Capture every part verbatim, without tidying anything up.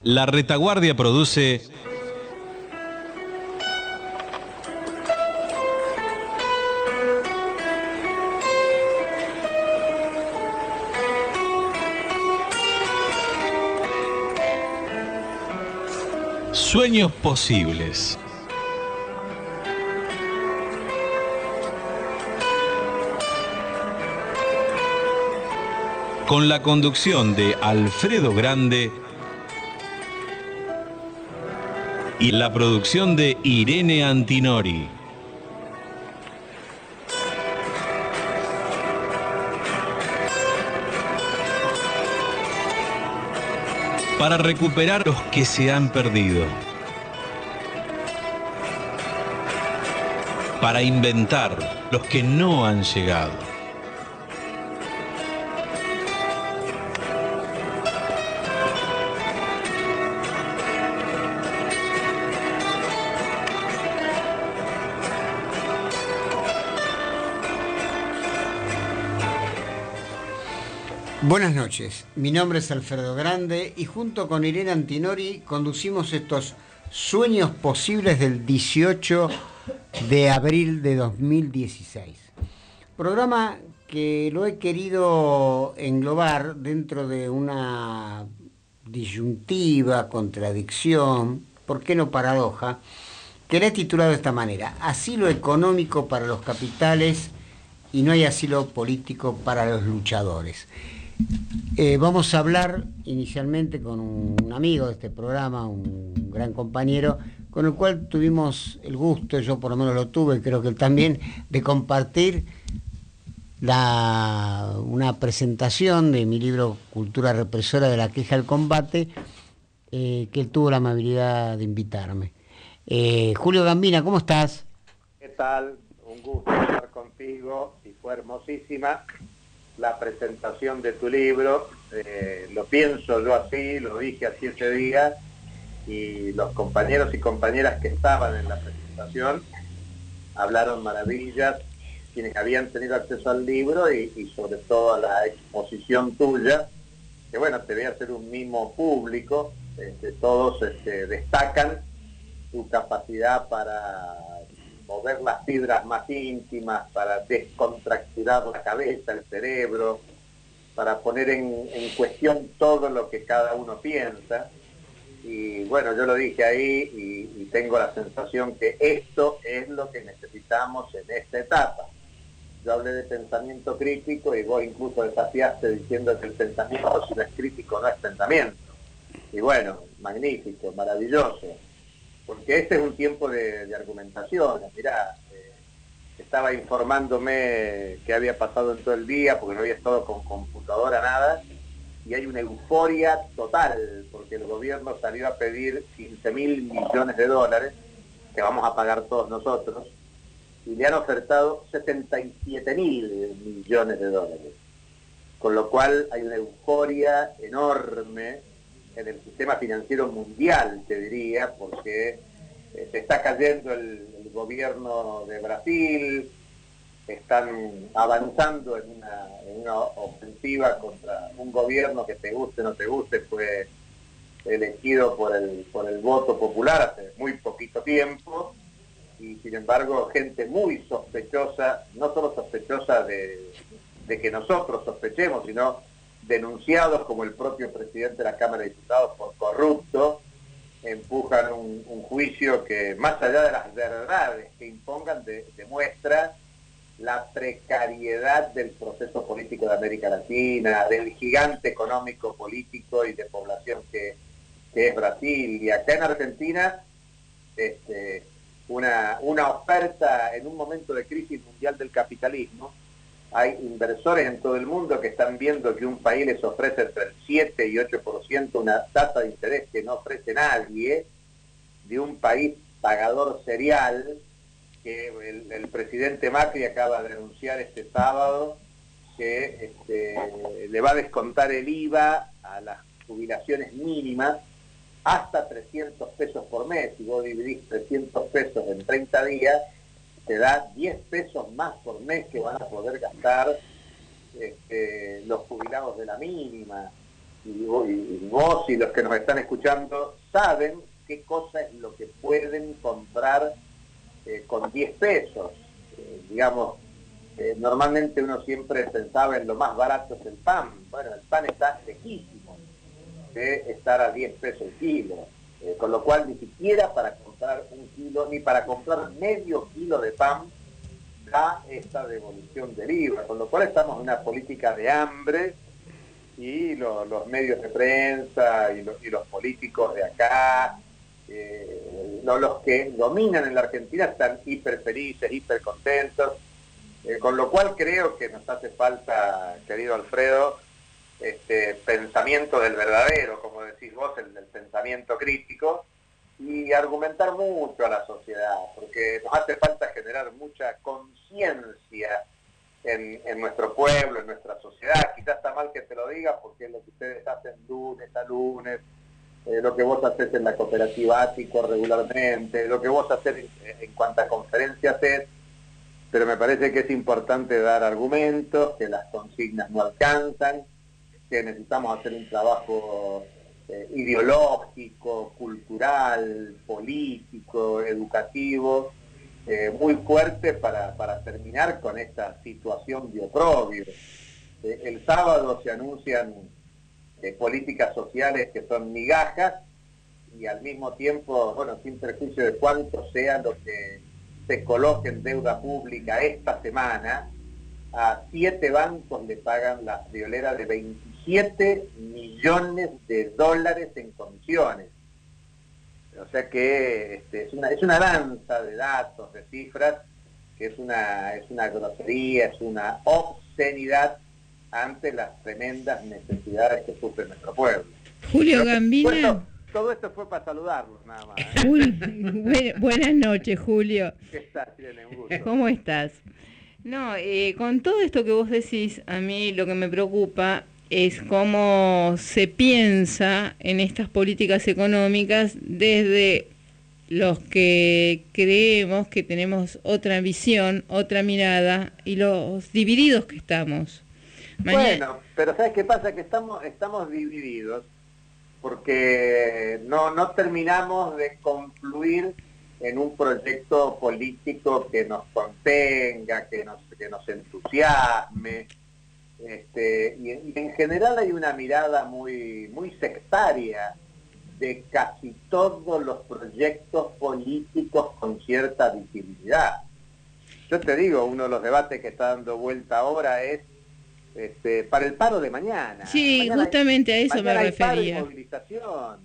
La Retaguardia produce Sueños Posibles. Con la conducción de Alfredo Grande y la producción de Irene Antinori. Para recuperar los que se han perdido. Para inventar los que no han llegado. Buenas noches, mi nombre es Alfredo Grande y junto con Irene Antinori conducimos estos Sueños Posibles del dieciocho de abril de dos mil dieciséis. Programa que lo he querido englobar dentro de una disyuntiva, contradicción, ¿por qué no paradoja?, que le he titulado de esta manera: Asilo económico para los capitales y no hay asilo político para los luchadores. Eh, vamos a hablar inicialmente con un amigo de este programa, un gran compañero, con el cual tuvimos el gusto, yo por lo menos lo tuve, creo que él también, de compartir la, una presentación de mi libro Cultura Represora de la Queja al Combate, eh, que él tuvo la amabilidad de invitarme. Eh, Julio Gambina, ¿cómo estás? ¿Qué tal? Un gusto estar contigo y fue hermosísima la presentación de tu libro. Eh, lo pienso yo así, lo dije así ese día, y los compañeros y compañeras que estaban en la presentación hablaron maravillas, quienes habían tenido acceso al libro y, y sobre todo a la exposición tuya, que bueno, te voy a hacer un mimo público. Este, todos este, destacan tu capacidad para mover las fibras más íntimas, para descontracturar la cabeza, el cerebro, para poner en, en cuestión todo lo que cada uno piensa. Y bueno, yo lo dije ahí y, y tengo la sensación que esto es lo que necesitamos en esta etapa. Yo hablé de pensamiento crítico y vos incluso desafiaste diciendo que el pensamiento, si no es crítico, no es pensamiento. Y bueno, magnífico, maravilloso. Porque este es un tiempo de, de argumentación. Mirá, eh, estaba informándome qué había pasado en todo el día, porque no había estado con computadora, nada, y hay una euforia total, porque el gobierno salió a pedir quince mil millones de dólares, que vamos a pagar todos nosotros, y le han ofertado setenta y siete mil millones de dólares. Con lo cual hay una euforia enorme en el sistema financiero mundial, te diría, porque eh, se está cayendo el, el gobierno de Brasil, están avanzando en una, en una ofensiva contra un gobierno que te guste o no te guste, fue elegido por el, por el voto popular hace muy poquito tiempo, y sin embargo gente muy sospechosa, no solo sospechosa de, de que nosotros sospechemos, sino denunciados como el propio presidente de la Cámara de Diputados por corrupto, empujan un, un juicio que, más allá de las verdades que impongan, de, demuestra la precariedad del proceso político de América Latina, del gigante económico, político y de población que, que es Brasil. Y acá en Argentina, este, una, una oferta en un momento de crisis mundial del capitalismo. Hay inversores en todo el mundo que están viendo que un país les ofrece entre el siete y ocho por ciento, una tasa de interés que no ofrece nadie, de un país pagador serial, que el, el presidente Macri acaba de anunciar este sábado que este, le va a descontar el I V A a las jubilaciones mínimas hasta trescientos pesos por mes. Si vos dividís trescientos pesos en treinta días, te da diez pesos más por mes que van a poder gastar este, los jubilados de la mínima. y vos, y vos y los que nos están escuchando saben qué cosa es lo que pueden comprar eh, con diez pesos. Eh, digamos, eh, normalmente uno siempre pensaba en lo más barato es el pan. Bueno, el pan está lejísimo de estar a diez pesos el kilo, eh, con lo cual ni siquiera para comprar un kilo, ni para comprar medio kilo de pan da esta devolución del I V A, con lo cual estamos en una política de hambre y lo, los medios de prensa y, lo, y los políticos de acá, eh, no, los que dominan en la Argentina están hiper felices, hiper contentos, eh, con lo cual creo que nos hace falta, querido Alfredo, este pensamiento del verdadero, como decís vos, el del pensamiento crítico, y argumentar mucho a la sociedad, porque nos hace falta generar mucha conciencia en, en nuestro pueblo, en nuestra sociedad. Quizás está mal que te lo diga, porque es lo que ustedes hacen lunes a lunes, eh, lo que vos haces en la cooperativa Ático regularmente, lo que vos haces en, en cuanto a conferencias es, pero me parece que es importante dar argumentos, que las consignas no alcanzan, que necesitamos hacer un trabajo eh, ideológico, cultural, político, educativo, eh, muy fuerte para, para terminar con esta situación de oprobio. Eh, el sábado se anuncian eh, políticas sociales que son migajas y al mismo tiempo, bueno, sin perjuicio de cuánto sea lo que se coloque en deuda pública esta semana, a siete bancos le pagan la friolera de veintisiete millones de dólares en comisiones. O sea que este, es una es una danza de datos, de cifras, que es una es una grosería, es una obscenidad ante las tremendas necesidades que sufre nuestro pueblo. Julio Pero, Gambina. Bueno, todo esto fue para saludarlos nada más. ¿eh? Jul... Buenas noches, Julio. ¿Qué tal? Tienen un gusto. ¿Cómo estás? No, eh, con todo esto que vos decís, a mí lo que me preocupa es cómo se piensa en estas políticas económicas desde los que creemos que tenemos otra visión, otra mirada, y los divididos que estamos. Mañana... Bueno, pero ¿sabes qué pasa? Que estamos, estamos divididos porque no, no terminamos de confluir en un proyecto político que nos contenga, que nos, que nos entusiasme, este, y, y en general hay una mirada muy, muy sectaria de casi todos los proyectos políticos con cierta visibilidad. Yo te digo, uno de los debates que está dando vuelta ahora es este, para el paro de mañana. Sí, mañana justamente hay, a eso me hay refería. Paro y movilización.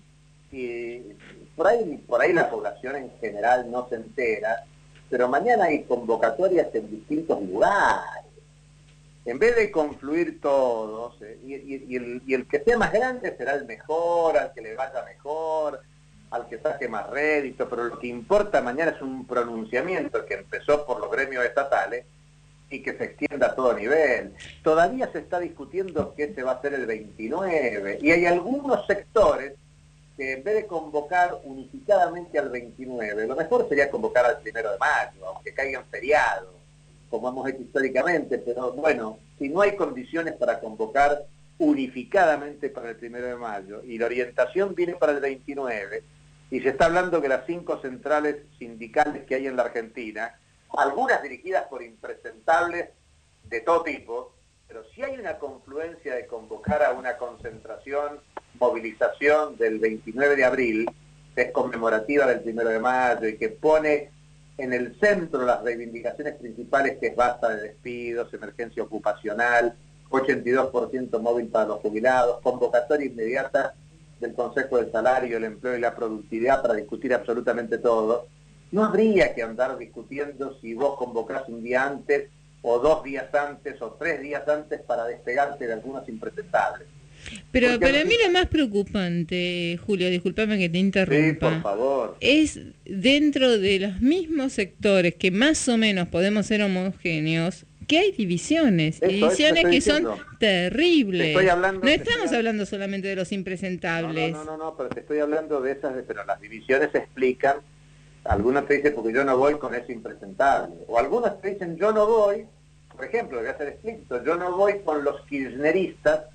Y por ahí, por ahí la población en general no se entera, pero mañana hay convocatorias en distintos lugares. En vez de confluir todos, eh, y, y, y, el, y el que sea más grande será el mejor, al que le vaya mejor, al que saque más rédito, pero lo que importa mañana es un pronunciamiento que empezó por los gremios estatales y que se extienda a todo nivel. Todavía se está discutiendo qué se va a hacer el veintinueve, y hay algunos sectores que en vez de convocar unificadamente al veintinueve, lo mejor sería convocar al primero de mayo, aunque caigan feriados, como hemos hecho históricamente, pero bueno, si no hay condiciones para convocar unificadamente para el primero de mayo, y la orientación viene para el veintinueve, y se está hablando que las cinco centrales sindicales que hay en la Argentina, algunas dirigidas por impresentables de todo tipo, pero si hay una confluencia de convocar a una concentración, movilización del veintinueve de abril, que es conmemorativa del primero de mayo y que pone en el centro las reivindicaciones principales, que es basta de despidos, emergencia ocupacional, ochenta y dos por ciento móvil para los jubilados, convocatoria inmediata del Consejo del Salario, el Empleo y la Productividad para discutir absolutamente todo. No habría que andar discutiendo si vos convocás un día antes, o dos días antes, o tres días antes para despegarte de algunos impresentables. Pero Porque para al... mí lo más preocupante, Julio, discúlpame que te interrumpa, sí, por favor, es dentro de los mismos sectores que más o menos podemos ser homogéneos, que hay divisiones, eso, divisiones que diciendo. son terribles. Estoy hablando, no estamos estoy... hablando solamente de los impresentables. No, no, no, no, no, pero te estoy hablando de esas, pero las divisiones se explican. Algunos te dicen porque yo no voy con ese impresentable, o algunos te dicen yo no voy, por ejemplo, voy a ser explícito, yo no voy con los kirchneristas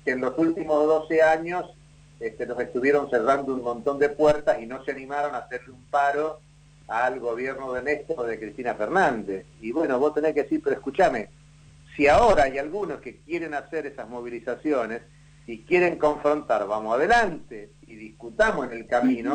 que en los últimos doce años este, nos estuvieron cerrando un montón de puertas y no se animaron a hacerle un paro al gobierno de Néstor o de Cristina Fernández. Y bueno, vos tenés que decir, pero escúchame, si ahora hay algunos que quieren hacer esas movilizaciones y quieren confrontar, vamos adelante y discutamos en el camino,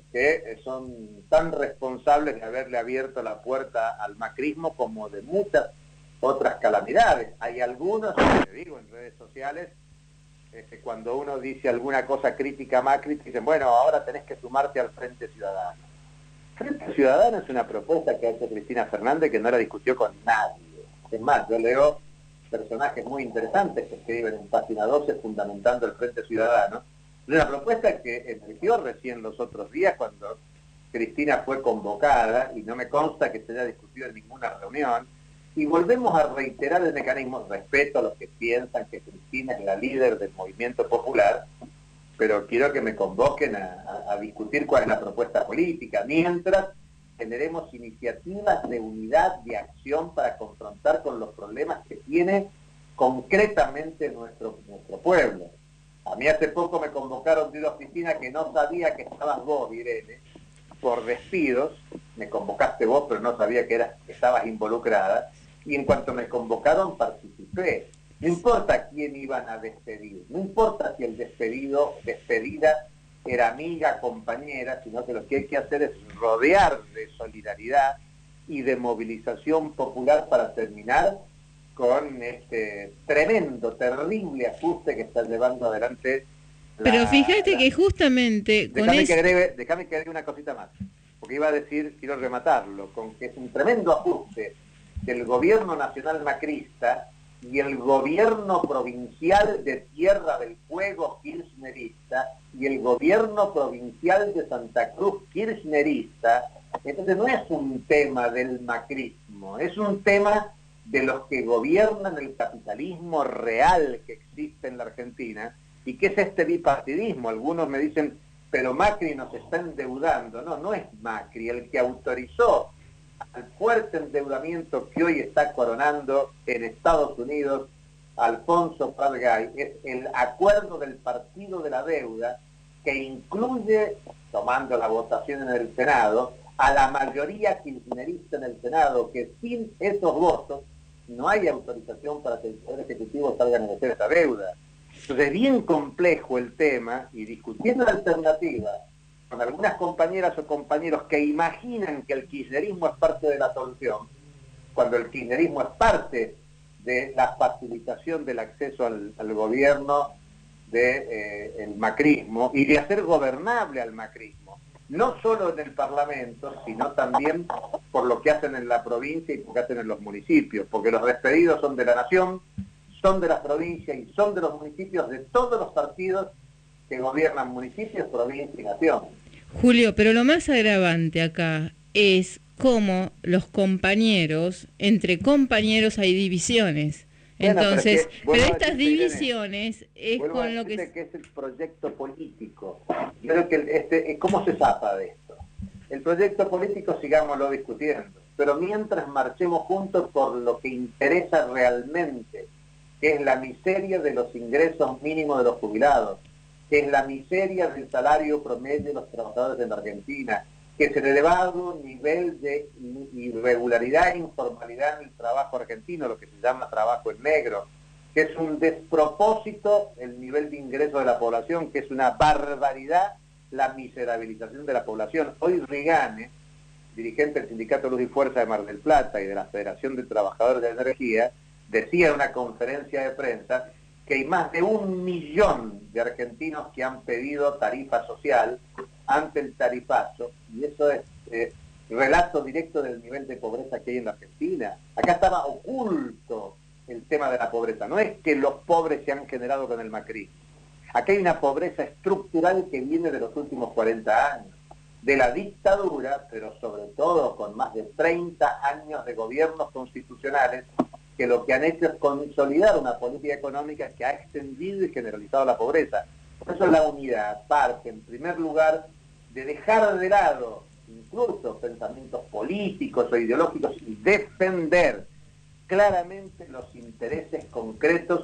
que son tan responsables de haberle abierto la puerta al macrismo como de muchas otras calamidades. Hay algunos, te digo, en redes sociales, este, cuando uno dice alguna cosa crítica a Macri, dicen, bueno, ahora tenés que sumarte al Frente Ciudadano. Frente Ciudadano es una propuesta que ha hecho Cristina Fernández que no la discutió con nadie. Es más, yo leo personajes muy interesantes que escriben en Página doce fundamentando el Frente Ciudadano. Es una propuesta que emergió recién los otros días cuando Cristina fue convocada y no me consta que se haya discutido en ninguna reunión. Y volvemos a reiterar el mecanismo. Respeto a los que piensan que Cristina es la líder del movimiento popular, pero quiero que me convoquen a, a, a discutir cuál es la propuesta política, mientras generemos iniciativas de unidad, de acción para confrontar con los problemas que tiene concretamente nuestro, nuestro pueblo. A mí hace poco me convocaron de una oficina que no sabía que estabas vos, Irene, por despidos. Me convocaste vos, pero no sabía que, eras, que estabas involucrada. Y en cuanto me convocaron, participé. No importa quién iban a despedir, no importa si el despedido, despedida era amiga, compañera, sino que lo que hay que hacer es rodear de solidaridad y de movilización popular para terminar con este tremendo, terrible ajuste que está llevando adelante. La, Pero fíjate la... que justamente con déjame, es... que agregue, déjame que agregue una cosita más, porque iba a decir, quiero rematarlo, con que es un tremendo ajuste del gobierno nacional macrista y el gobierno provincial de Tierra del Fuego kirchnerista y el gobierno provincial de Santa Cruz kirchnerista. Entonces no es un tema del macrismo, es un tema de los que gobiernan el capitalismo real que existe en la Argentina y que es este bipartidismo. Algunos me dicen, pero Macri nos está endeudando. No, no es Macri el que autorizó al fuerte endeudamiento que hoy está coronando en Estados Unidos Alfonso Pratgay. Es el acuerdo del partido de la deuda que incluye, tomando la votación en el Senado, a la mayoría kirchnerista en el Senado, que sin esos votos no hay autorización para que el Poder Ejecutivo salga a negociar esa deuda. Entonces es bien complejo el tema, y discutiendo la alternativa con algunas compañeras o compañeros que imaginan que el kirchnerismo es parte de la solución, cuando el kirchnerismo es parte de la facilitación del acceso al, al gobierno del de, eh, macrismo y de hacer gobernable al macrismo, no solo en el Parlamento, sino también por lo que hacen en la provincia y por lo que hacen en los municipios, porque los despedidos son de la nación, son de las provincias y son de los municipios de todos los partidos que gobiernan municipios, provincia y nación. Julio, pero lo más agravante acá es cómo los compañeros, entre compañeros hay divisiones. Bueno, Entonces, pero, es que, pero estas divisiones es con lo que... que es el proyecto político. Yo creo que este, ¿cómo se zapa de esto? El proyecto político sigámoslo discutiendo, pero mientras marchemos juntos por lo que interesa realmente, que es la miseria de los ingresos mínimos de los jubilados, que es la miseria del salario promedio de los trabajadores en la Argentina, que es el elevado nivel de irregularidad e informalidad en el trabajo argentino, lo que se llama trabajo en negro, que es un despropósito el nivel de ingreso de la población, que es una barbaridad la miserabilización de la población. Hoy Rigane, dirigente del Sindicato Luz y Fuerza de Mar del Plata y de la Federación de Trabajadores de Energía, decía en una conferencia de prensa que hay más de un millón de argentinos que han pedido tarifa social ante el tarifazo, y eso es eh, relato directo del nivel de pobreza que hay en la Argentina. Acá estaba oculto el tema de la pobreza, no es que los pobres se han generado con el macrismo. Acá hay una pobreza estructural que viene de los últimos cuarenta años, de la dictadura, pero sobre todo con más de treinta años de gobiernos constitucionales que lo que han hecho es consolidar una política económica que ha extendido y generalizado la pobreza. Por eso la unidad parte, en primer lugar, de dejar de lado incluso pensamientos políticos o ideológicos y defender claramente los intereses concretos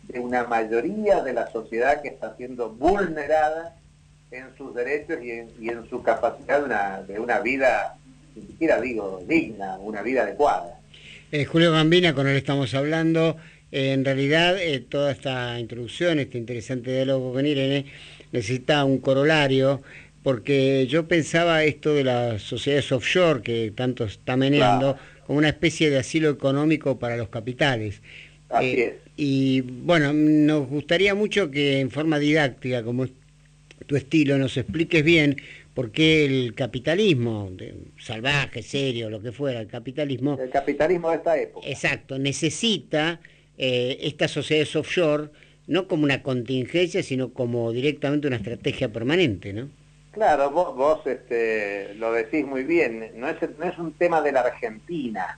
de una mayoría de la sociedad que está siendo vulnerada en sus derechos y en, y en su capacidad de una, de una vida, ni siquiera digo digna, una vida adecuada. Eh, Julio Gambina, con él estamos hablando. Eh, en realidad, eh, toda esta introducción, este interesante diálogo con Irene, necesita un corolario, porque yo pensaba esto de las sociedades offshore, que tanto está meneando, claro, como una especie de asilo económico para los capitales. Así eh, es. Y bueno, nos gustaría mucho que en forma didáctica, como tu estilo, nos expliques bien por qué el capitalismo, de, salvaje, serio, lo que fuera, el capitalismo... El capitalismo de esta época. Exacto, necesita eh, estas sociedades offshore, no como una contingencia, sino como directamente una estrategia permanente, ¿no? Claro, vos, vos este, lo decís muy bien, no es, no es un tema de la Argentina,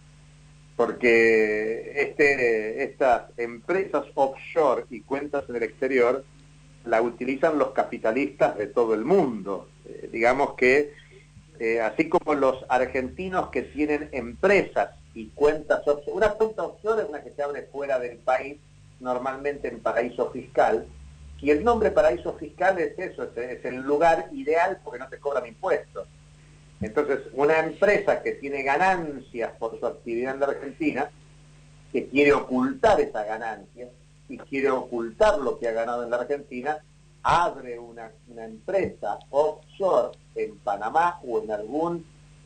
porque este, estas empresas offshore y cuentas en el exterior la utilizan los capitalistas de todo el mundo. Eh, digamos que eh, así como los argentinos que tienen empresas y cuentas offshore, una cuenta offshore es una que se abre fuera del país, normalmente en paraíso fiscal, y el nombre paraíso fiscal es eso, es, es el lugar ideal porque no te cobran impuestos. Entonces, una empresa que tiene ganancias por su actividad en la Argentina, que quiere ocultar esa ganancia y quiere ocultar lo que ha ganado en la Argentina, abre una, una empresa offshore en Panamá o en algún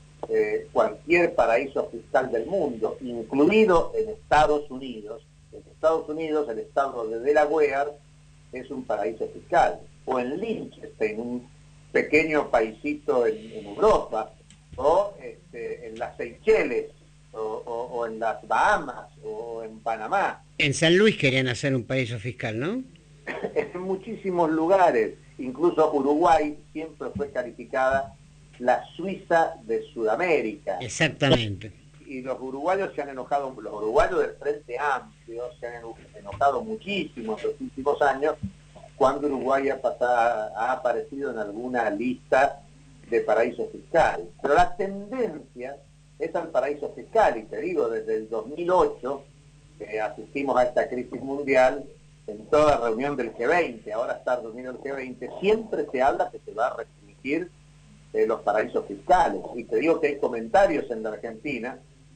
eh, cualquier paraíso fiscal del mundo, incluido en Estados Unidos. En Estados Unidos, el estado de Delaware es un paraíso fiscal, o en Liechtenstein, un pequeño paisito en, en Europa, o este, en las Seychelles, o, o, o en las Bahamas, o en Panamá. En San Luis querían hacer un paraíso fiscal, ¿no? En muchísimos lugares, incluso Uruguay siempre fue calificada la Suiza de Sudamérica. Exactamente. Y los uruguayos se han enojado, los uruguayos del Frente Amplio se han enojado muchísimo en los últimos años cuando Uruguay ha, pasado, ha aparecido en alguna lista de paraísos fiscales. Pero la tendencia es al paraíso fiscal, y te digo, desde el dos mil ocho eh, asistimos a esta crisis mundial, en toda reunión del G veinte, ahora está reunido el G veinte, siempre se habla que se va a restringir eh, los paraísos fiscales. Y te digo que hay comentarios en la Argentina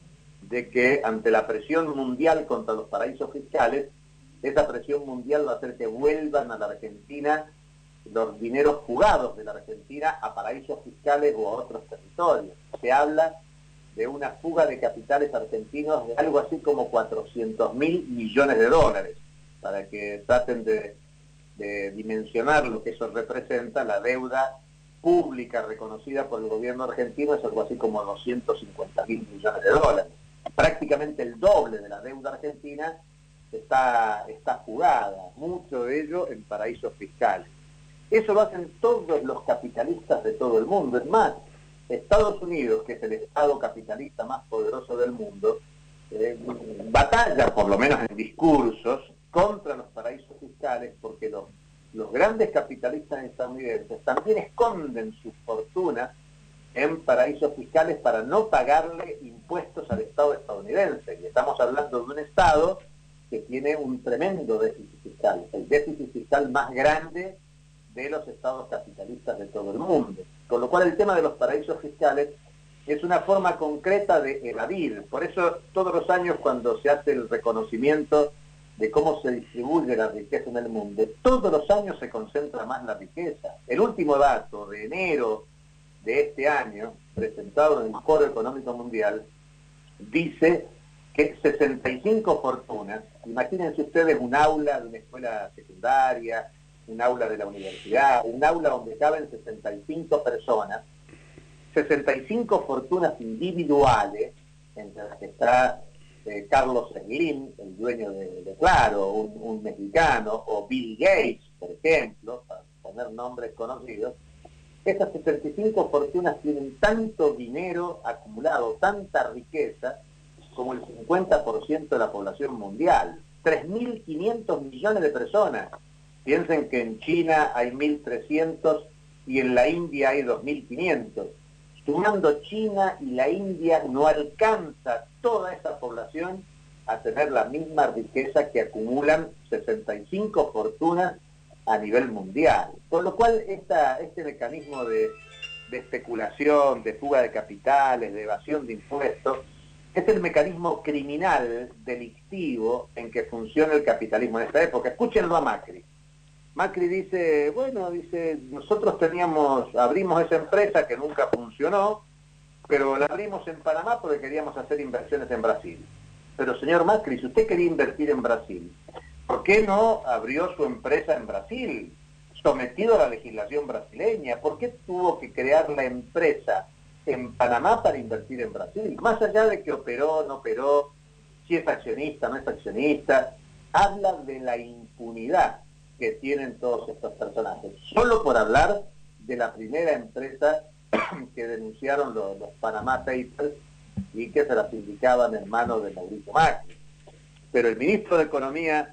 de que ante la presión mundial contra los paraísos fiscales, esa presión mundial va a hacer que vuelvan a la Argentina los dineros fugados de la Argentina a paraísos fiscales o a otros territorios. Se habla de una fuga de capitales argentinos de algo así como cuatrocientos mil millones de dólares, para que traten de, de dimensionar lo que eso representa. La deuda pública reconocida por el gobierno argentino es algo así como doscientos cincuenta mil millones de dólares. Prácticamente el doble de la deuda argentina está, está jugada, mucho de ello en paraísos fiscales. Eso lo hacen todos los capitalistas de todo el mundo. Es más, Estados Unidos, que es el estado capitalista más poderoso del mundo, eh, batalla, por lo menos en discursos, contra los paraísos fiscales, porque los, los grandes capitalistas estadounidenses también esconden sus fortunas en paraísos fiscales para no pagarle impuestos al Estado estadounidense. Y estamos hablando de un Estado que tiene un tremendo déficit fiscal, el déficit fiscal más grande de los estados capitalistas de todo el mundo. Con lo cual el tema de los paraísos fiscales es una forma concreta de evadir. Por eso todos los años, cuando se hace el reconocimiento de cómo se distribuye la riqueza en el mundo, todos los años se concentra más la riqueza. El último dato de enero de este año, presentado en el Foro Económico Mundial, dice que sesenta y cinco fortunas, imagínense ustedes un aula de una escuela secundaria, un aula de la universidad, un aula donde caben sesenta y cinco personas, sesenta y cinco fortunas individuales, entre las que está eh, Carlos Slim, el dueño de, de Claro, un, un mexicano, o Bill Gates, por ejemplo, para poner nombres conocidos. Estas sesenta y cinco fortunas tienen tanto dinero acumulado, tanta riqueza, como el cincuenta por ciento de la población mundial. tres mil quinientos millones de personas. Piensen que en China hay mil trescientos y en la India hay dos mil quinientos. Sumando China y la India no alcanza toda esa población a tener la misma riqueza que acumulan sesenta y cinco fortunas a nivel mundial. Por lo cual esta, este mecanismo de, de especulación, de fuga de capitales, de evasión de impuestos, es el mecanismo criminal, delictivo, en que funciona el capitalismo en esta época. Escúchenlo a Macri. Macri dice, bueno, dice, nosotros teníamos, abrimos esa empresa que nunca funcionó, pero la abrimos en Panamá porque queríamos hacer inversiones en Brasil. Pero señor Macri, si usted quería invertir en Brasil, ¿por qué no abrió su empresa en Brasil, sometido a la legislación brasileña? ¿Por qué tuvo que crear la empresa en Panamá para invertir en Brasil? Más allá de que operó, no operó, si es accionista, no es accionista, habla de la impunidad que tienen todos estos personajes. Solo por hablar de la primera empresa que denunciaron los, los Panama Papers y que se las indicaban en manos de Mauricio Macri. Pero el ministro de Economía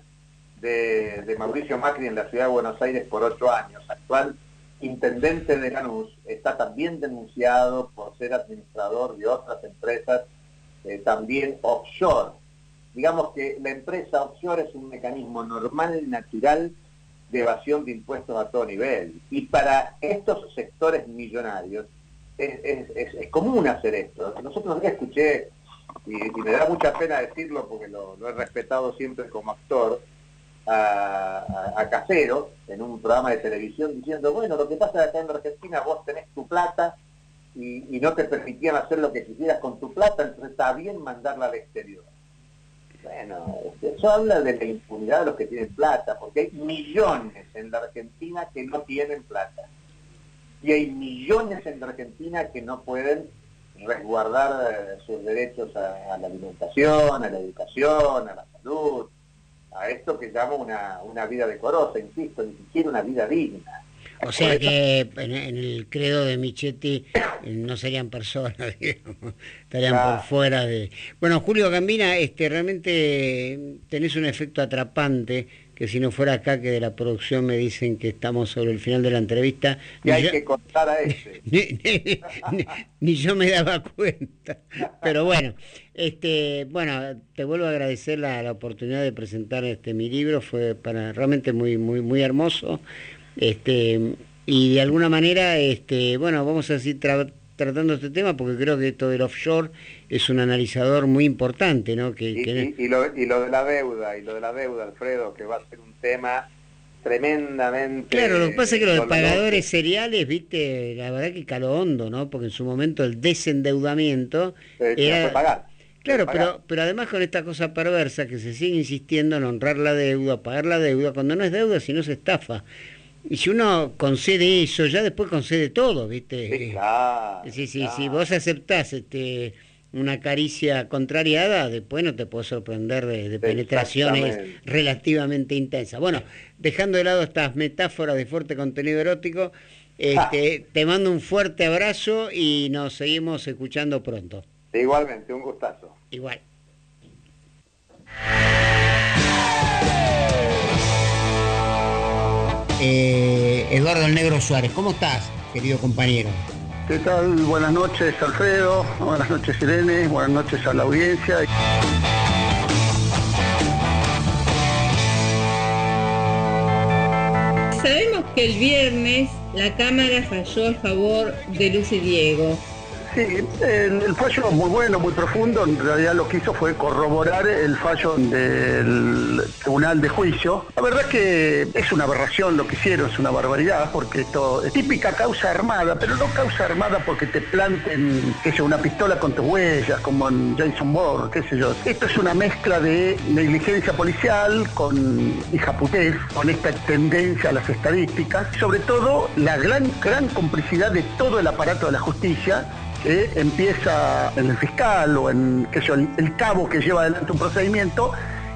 de, de Mauricio Macri en la ciudad de Buenos Aires por ocho años, actual intendente de Lanús, está también denunciado por ser administrador de otras empresas eh, también offshore. Digamos que la empresa offshore es un mecanismo normal y natural de evasión de impuestos a todo nivel. Y para estos sectores millonarios es, es, es, es común hacer esto. Nosotros, ya escuché, y, y me da mucha pena decirlo porque lo, lo he respetado siempre como actor, a, a, a Casero, en un programa de televisión, diciendo, bueno, lo que pasa acá en Argentina, vos tenés tu plata y, y no te permitían hacer lo que quisieras con tu plata, entonces está bien mandarla al exterior. Bueno, eso habla de la impunidad de los que tienen plata, porque hay millones en la Argentina que no tienen plata. Y hay millones en la Argentina que no pueden resguardar eh, sus derechos a, a la alimentación, a la educación, a la salud, a esto que llamo una, una vida decorosa, insisto, ni siquiera una vida digna. O sea que en, en el credo de Michetti no serían personas, digamos, estarían claro. por fuera de... Bueno, Julio Gambina, este, realmente tenés un efecto atrapante, que si no fuera acá que de la producción me dicen que estamos sobre el final de la entrevista... Y hay yo, que contar a ese. Ni, ni, ni, ni yo me daba cuenta. Pero bueno, este, bueno, te vuelvo a agradecer la, la oportunidad de presentar este mi libro, fue para realmente muy, muy, muy hermoso. Este, y de alguna manera, este, bueno, vamos a seguir tra tratando este tema porque creo que esto del offshore es un analizador muy importante, ¿no? Que, y, que... Y, y, lo, y lo de la deuda, y lo de la deuda, Alfredo, que va a ser un tema tremendamente... Claro, lo que pasa es que los de pagadores seriales, viste, la verdad que caló hondo, ¿no? Porque en su momento el desendeudamiento eh, era... fue pagar. Claro, pero, pero además con esta cosa perversa que se sigue insistiendo en honrar la deuda, pagar la deuda, cuando no es deuda, sino se estafa. Y si uno concede eso, ya después concede todo, ¿viste? Sí, claro, sí, sí, claro. Si vos aceptás este, una caricia contrariada, después no te puedo sorprender de, de penetraciones relativamente intensas. Bueno, dejando de lado estas metáforas de fuerte contenido erótico, este, te mando un fuerte abrazo y nos seguimos escuchando pronto. Igualmente, un gustazo. Igual. Eh, Eduardo el Negro Suárez, ¿cómo estás, querido compañero? ¿Qué tal? Buenas noches, Alfredo, buenas noches, Irene, buenas noches a la audiencia. Sabemos que el viernes la Cámara falló a favor de Luz y Diego. Sí, el fallo muy bueno, muy profundo, en realidad lo que hizo fue corroborar el fallo del Tribunal de Juicio. La verdad es que es una aberración lo que hicieron, es una barbaridad, porque esto es típica causa armada, pero no causa armada porque te planten, qué sé yo, una pistola con tus huellas, como en Jason Bourne, qué sé yo. Esto es una mezcla de negligencia policial con hijaputez, con esta tendencia a las estadísticas, sobre todo la gran, gran complicidad de todo el aparato de la justicia, que empieza en el fiscal o en qué sé yo, el, el cabo que lleva adelante un procedimiento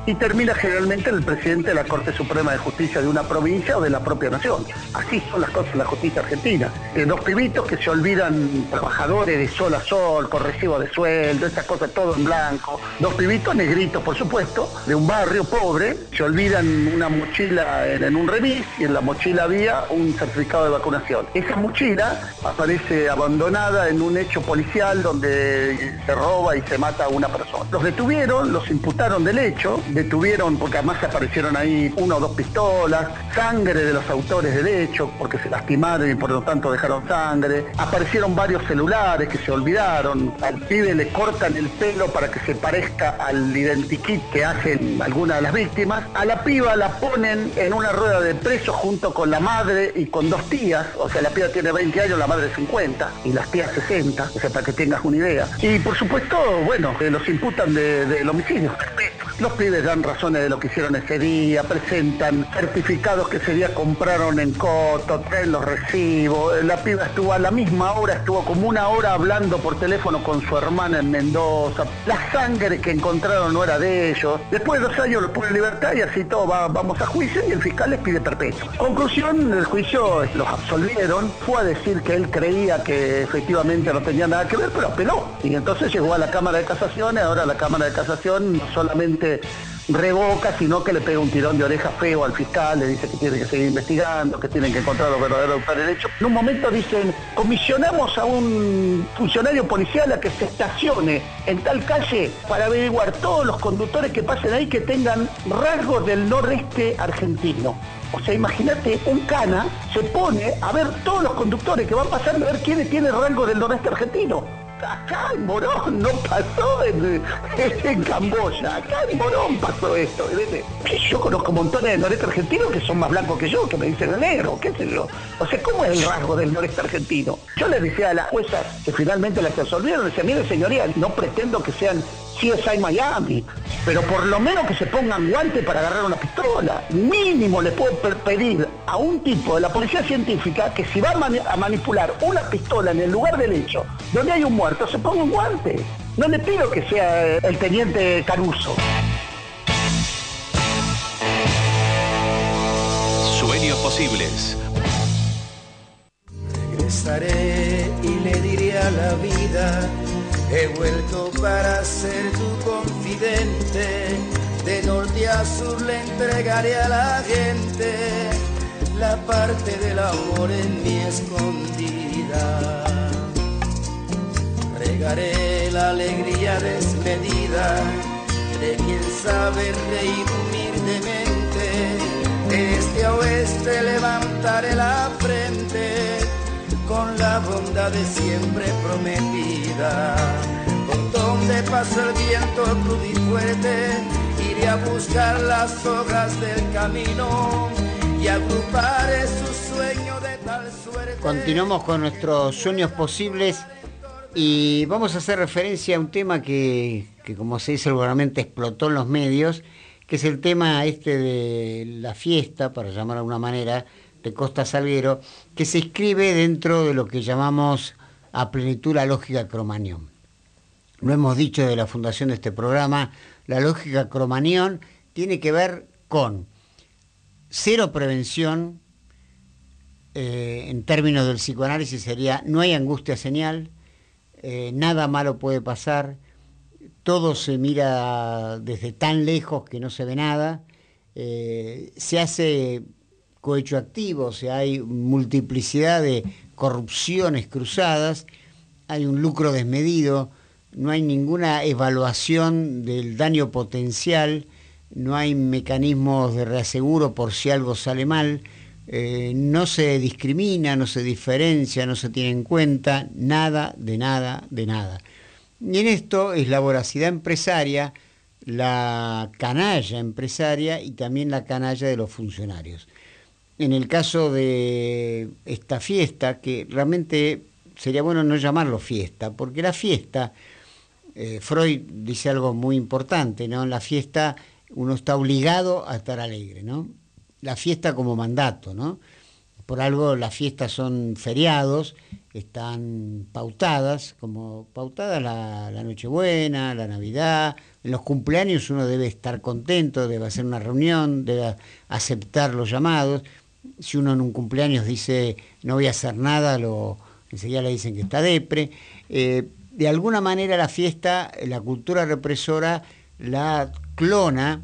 y termina generalmente el presidente de la Corte Suprema de Justicia de una provincia o de la propia nación. Así son las cosas en la justicia argentina. Eh, dos pibitos que se olvidan, trabajadores de sol a sol, con recibo de sueldo, esas cosas, todo en blanco. Dos pibitos negritos, por supuesto, de un barrio pobre, se olvidan una mochila en, en un remis y en la mochila había un certificado de vacunación. Esa mochila aparece abandonada en un hecho policial donde se roba y se mata a una persona. Los detuvieron, los imputaron del hecho, detuvieron porque además aparecieron ahí una o dos pistolas, sangre de los autores del hecho porque se lastimaron y por lo tanto dejaron sangre, aparecieron varios celulares que se olvidaron, al pibe le cortan el pelo para que se parezca al identikit que hacen algunas de las víctimas, a la piba la ponen en una rueda de preso junto con la madre y con dos tías, o sea la piba tiene veinte años, la madre cincuenta y las tías sesenta, o sea para que tengas una idea. Y por supuesto, bueno, eh, los imputan de, del homicidio. Los pibes dan razones de lo que hicieron ese día, presentan certificados que ese día compraron en Coto, traen los recibos, la piba estuvo a la misma hora, estuvo como una hora hablando por teléfono con su hermana en Mendoza, la sangre que encontraron no era de ellos, después de dos años los pone en libertad y así todo, va, vamos a juicio y el fiscal les pide perpetuo. Conclusión, del juicio los absolvieron, fue a decir que él creía que efectivamente no tenía nada que ver, pero apeló, y entonces llegó a la Cámara de Casación y ahora la Cámara de Casación no solamente revoca, sino que le pega un tirón de oreja feo al fiscal, le dice que tiene que seguir investigando, que tienen que encontrar los verdaderos autores del hecho. En un momento dicen, comisionamos a un funcionario policial a que se estacione en tal calle para averiguar todos los conductores que pasen ahí que tengan rasgos del noreste argentino. O sea, imagínate, un cana se pone a ver todos los conductores que van pasando, a ver quiénes tienen rasgos del noreste argentino. Acá en Morón no pasó en, en Camboya, acá en Morón pasó esto. Yo conozco montones de noreste argentino que son más blancos que yo, que me dicen el negro, qué sé yo. O sea, ¿cómo es el rasgo del noreste argentino? Yo les decía a las juezas que finalmente las absolvieron, les decía, mire señoría, no pretendo que sean C S I Miami, pero por lo menos que se pongan guantes para agarrar una pistola. Mínimo le puedo pedir a un tipo de la policía científica que si va a, mani a manipular una pistola en el lugar del hecho, donde hay un muerto, se ponga un guante. No le pido que sea el teniente Caruso. Sueños posibles. Regresaré y le diré a la vida: he vuelto para ser tu confidente, de norte a sur le entregaré a la gente la parte del amor en mi escondida. Regaré la alegría desmedida de quien sabe reír humildemente, de este a oeste levantaré la frente con la bondad de siempre prometida. Por donde pasa el viento crudo y fuerte, iré a buscar las hojas del camino y agruparé su sueño de tal suerte. Continuamos con nuestros sueños posibles y vamos a hacer referencia a un tema que, que como se dice vulgarmente, explotó en los medios, que es el tema este de la fiesta, para llamar de alguna manera, de Costa Salguero, que se inscribe dentro de lo que llamamos a plenitud la lógica Cromañón. Lo hemos dicho de la fundación de este programa, la lógica Cromañón tiene que ver con cero prevención, eh, en términos del psicoanálisis sería no hay angustia señal, eh, nada malo puede pasar, todo se mira desde tan lejos que no se ve nada, eh, se hace cohecho activo, o sea, hay multiplicidad de corrupciones cruzadas, hay un lucro desmedido, no hay ninguna evaluación del daño potencial, no hay mecanismos de reaseguro por si algo sale mal, eh, no se discrimina, no se diferencia, no se tiene en cuenta nada, de nada, de nada. Y en esto es la voracidad empresaria, la canalla empresaria y también la canalla de los funcionarios. En el caso de esta fiesta, que realmente sería bueno no llamarlo fiesta, porque la fiesta, eh, Freud dice algo muy importante, ¿no? En la fiesta uno está obligado a estar alegre, ¿no? La fiesta como mandato, ¿no? Por algo las fiestas son feriados, están pautadas, como pautada la, la Nochebuena, la Navidad. En los cumpleaños uno debe estar contento, debe hacer una reunión, debe aceptar los llamados. Si uno en un cumpleaños dice no voy a hacer nada, lo, enseguida le dicen que está depre. Eh, de alguna manera la fiesta, la cultura represora la clona,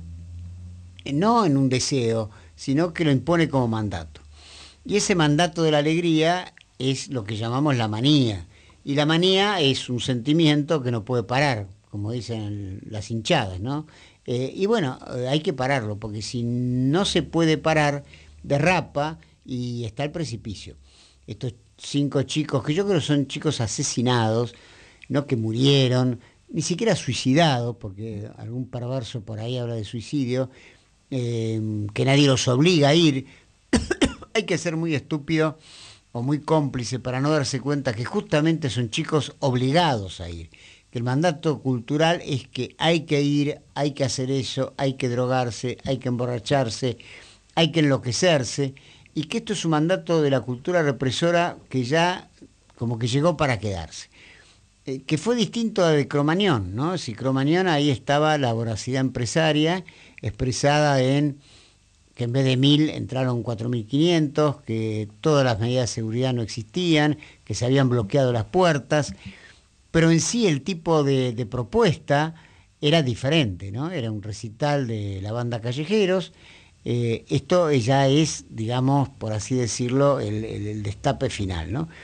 no en un deseo, sino que lo impone como mandato. Y ese mandato de la alegría es lo que llamamos la manía. Y la manía es un sentimiento que no puede parar, como dicen las hinchadas, ¿no? Eh, y bueno, hay que pararlo, porque si no se puede parar, derrapa y está el precipicio. Estos cinco chicos, que yo creo son chicos asesinados, no que murieron, ni siquiera suicidados, porque algún perverso por ahí habla de suicidio, eh, que nadie los obliga a ir. Hay que ser muy estúpido o muy cómplice para no darse cuenta que justamente son chicos obligados a ir, que el mandato cultural es que hay que ir, hay que hacer eso, hay que drogarse, hay que emborracharse, hay que enloquecerse, y que esto es un mandato de la cultura represora que ya como que llegó para quedarse, eh, que fue distinto a de Cromañón, ¿no? Si Cromañón, ahí estaba la voracidad empresaria expresada en que en vez de mil entraron cuatro mil quinientos, que todas las medidas de seguridad no existían, que se habían bloqueado las puertas, pero en sí el tipo de, de propuesta era diferente, ¿no? Era un recital de la banda Callejeros. Eh, esto ya es, digamos, por así decirlo, el, el, el destape final, ¿no?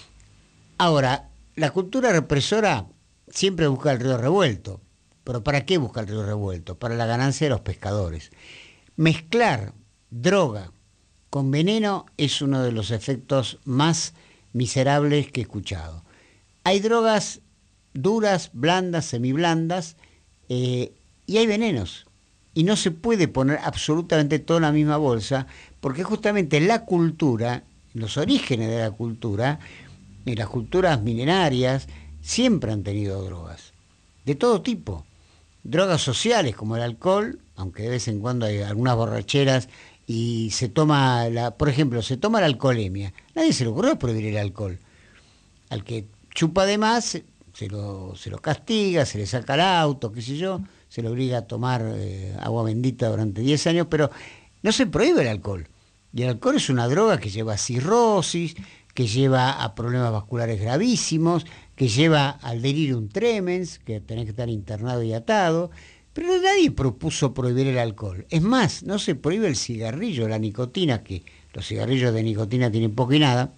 Ahora, la cultura represora siempre busca el río revuelto, pero ¿para qué busca el río revuelto? Para la ganancia de los pescadores. Mezclar droga con veneno es uno de los efectos más miserables que he escuchado. Hay drogas duras, blandas, semiblandas, eh, y hay venenos. Y no se puede poner absolutamente todo en la misma bolsa, porque justamente la cultura, los orígenes de la cultura, y las culturas milenarias, siempre han tenido drogas, de todo tipo. Drogas sociales como el alcohol, aunque de vez en cuando hay algunas borracheras y se toma, la, por ejemplo, se toma la alcoholemia. Nadie se le ocurrió prohibir el alcohol. Al que chupa de más, se lo, se lo castiga, se le saca el auto, qué sé yo, se le obliga a tomar eh, agua bendita durante diez años, pero no se prohíbe el alcohol. Y el alcohol es una droga que lleva a cirrosis, que lleva a problemas vasculares gravísimos, que lleva al delirium tremens, que tenés que estar internado y atado, pero nadie propuso prohibir el alcohol. Es más, no se prohíbe el cigarrillo, la nicotina, que los cigarrillos de nicotina tienen poco y nada.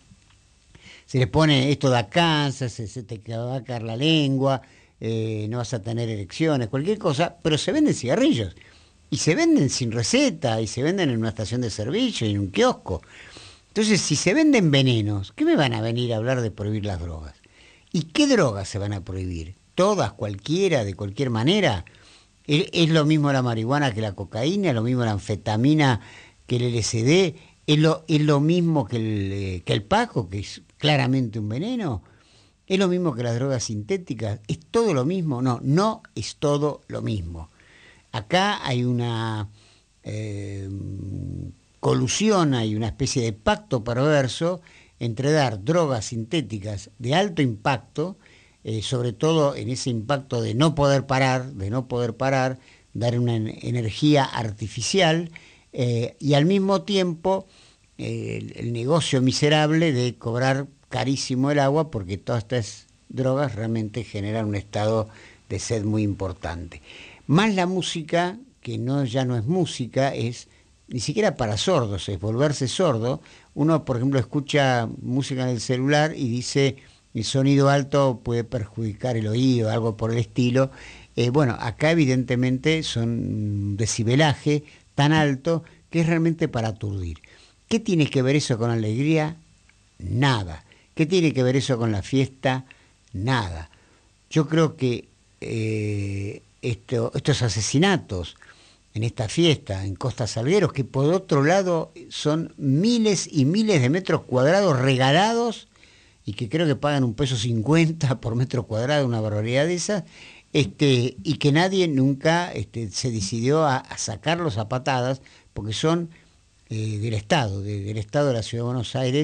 Se les pone esto da cáncer, se, se te va a caer la lengua, eh, no vas a tener erecciones, cualquier cosa, pero se venden cigarrillos. Y se venden sin receta, y se venden en una estación de servicio y en un kiosco. Entonces, si se venden venenos, ¿qué me van a venir a hablar de prohibir las drogas? ¿Y qué drogas se van a prohibir? ¿Todas, cualquiera, de cualquier manera? ¿Es lo mismo la marihuana que la cocaína? ¿Es lo mismo la anfetamina que el L S D? ¿Es lo, es lo mismo que el, que el Paco, que es claramente un veneno? ¿Es lo mismo que las drogas sintéticas? ¿Es todo lo mismo? No, no es todo lo mismo. Acá hay una eh, colusión, hay una especie de pacto perverso entre dar drogas sintéticas de alto impacto, eh, sobre todo en ese impacto de no poder parar, de no poder parar, dar una energía artificial, eh, y al mismo tiempo eh, el, el negocio miserable de cobrar carísimo el agua, porque todas estas drogas realmente generan un estado de sed muy importante. Más la música, que no ya no es música, es ni siquiera para sordos, es volverse sordo. Uno, por ejemplo, escucha música en el celular y dice el sonido alto puede perjudicar el oído, algo por el estilo. Eh, bueno, acá evidentemente son un decibelaje tan alto que es realmente para aturdir. ¿Qué tiene que ver eso con alegría? Nada. ¿Qué tiene que ver eso con la fiesta? Nada. Yo creo que eh, esto, estos asesinatos en esta fiesta, en Costa Salgueros, que por otro lado son miles y miles de metros cuadrados regalados, y que creo que pagan un peso cincuenta por metro cuadrado, una barbaridad de esas, este, y que nadie nunca este, se decidió a, a sacarlos a patadas, porque son eh, del Estado, de, del Estado de la Ciudad de Buenos Aires,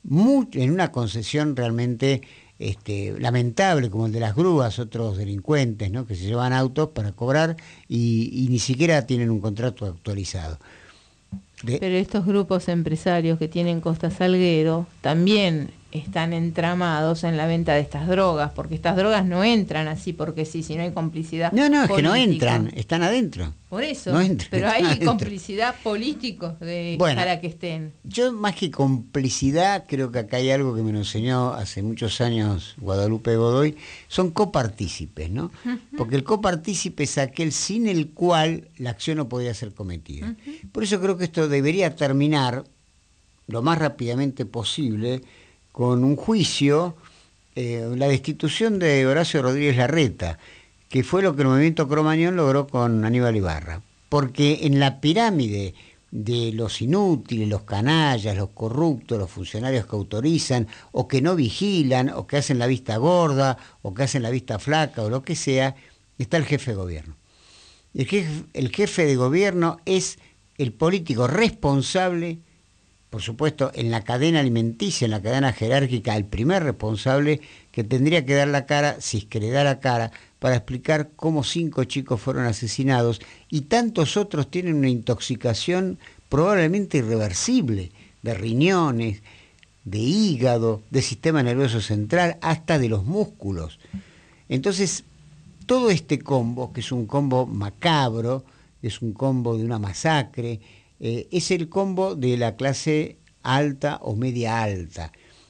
muy, en una concesión realmente este, lamentable, como el de las grúas, otros delincuentes, ¿no?, que se llevan autos para cobrar y, y ni siquiera tienen un contrato actualizado. De... Pero estos grupos empresarios que tienen Costa Salguero también están entramados en la venta de estas drogas, porque estas drogas no entran así porque sí, si no hay complicidad No, no, es política. que no entran, están adentro. Por eso, no entran, pero hay adentro. complicidad política de, bueno, para que estén. Yo más que complicidad, creo que acá hay algo que me lo enseñó hace muchos años Guadalupe Godoy, son copartícipes, ¿no? Uh-huh. Porque el copartícipe es aquel sin el cual la acción no podía ser cometida. Uh-huh. Por eso creo que esto debería terminar lo más rápidamente posible con un juicio, eh, la destitución de Horacio Rodríguez Larreta, que fue lo que el movimiento Cromañón logró con Aníbal Ibarra. Porque en la pirámide de los inútiles, los canallas, los corruptos, los funcionarios que autorizan, o que no vigilan, o que hacen la vista gorda, o que hacen la vista flaca, o lo que sea, está el jefe de gobierno. El jefe, el jefe de gobierno es el político responsable, por supuesto, en la cadena alimenticia, en la cadena jerárquica, el primer responsable que tendría que dar la cara, si es que le da la cara, para explicar cómo cinco chicos fueron asesinados y tantos otros tienen una intoxicación probablemente irreversible, de riñones, de hígado, de sistema nervioso central, hasta de los músculos. Entonces, todo este combo, que es un combo macabro, es un combo de una masacre, Eh, es el combo de la clase alta o media alta.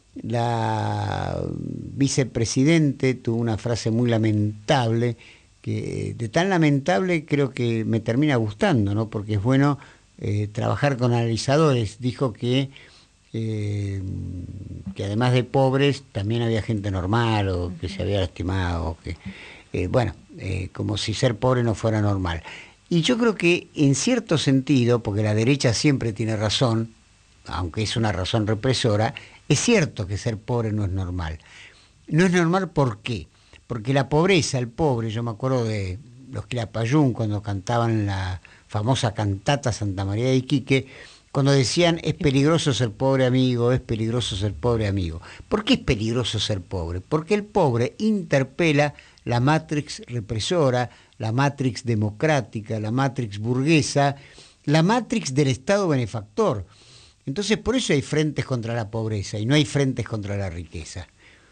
La vicepresidente tuvo una frase muy lamentable, que de tan lamentable creo que me termina gustando, ¿no? Porque es bueno eh, trabajar con analizadores. Dijo que, eh, que además de pobres también había gente normal o que se había lastimado, o que, eh, bueno, eh, como si ser pobre no fuera normal. Y yo creo que en cierto sentido, porque la derecha siempre tiene razón, aunque es una razón represora, es cierto que ser pobre no es normal. No es normal, ¿por qué? Porque la pobreza, el pobre, yo me acuerdo de los Quilapayún cuando cantaban la famosa cantata Santa María de Iquique, cuando decían es peligroso ser pobre amigo, es peligroso ser pobre amigo. ¿Por qué es peligroso ser pobre? Porque el pobre interpela la matrix represora, la matrix democrática, la matrix burguesa, la matrix del Estado benefactor. Entonces, por eso hay frentes contra la pobreza y no hay frentes contra la riqueza.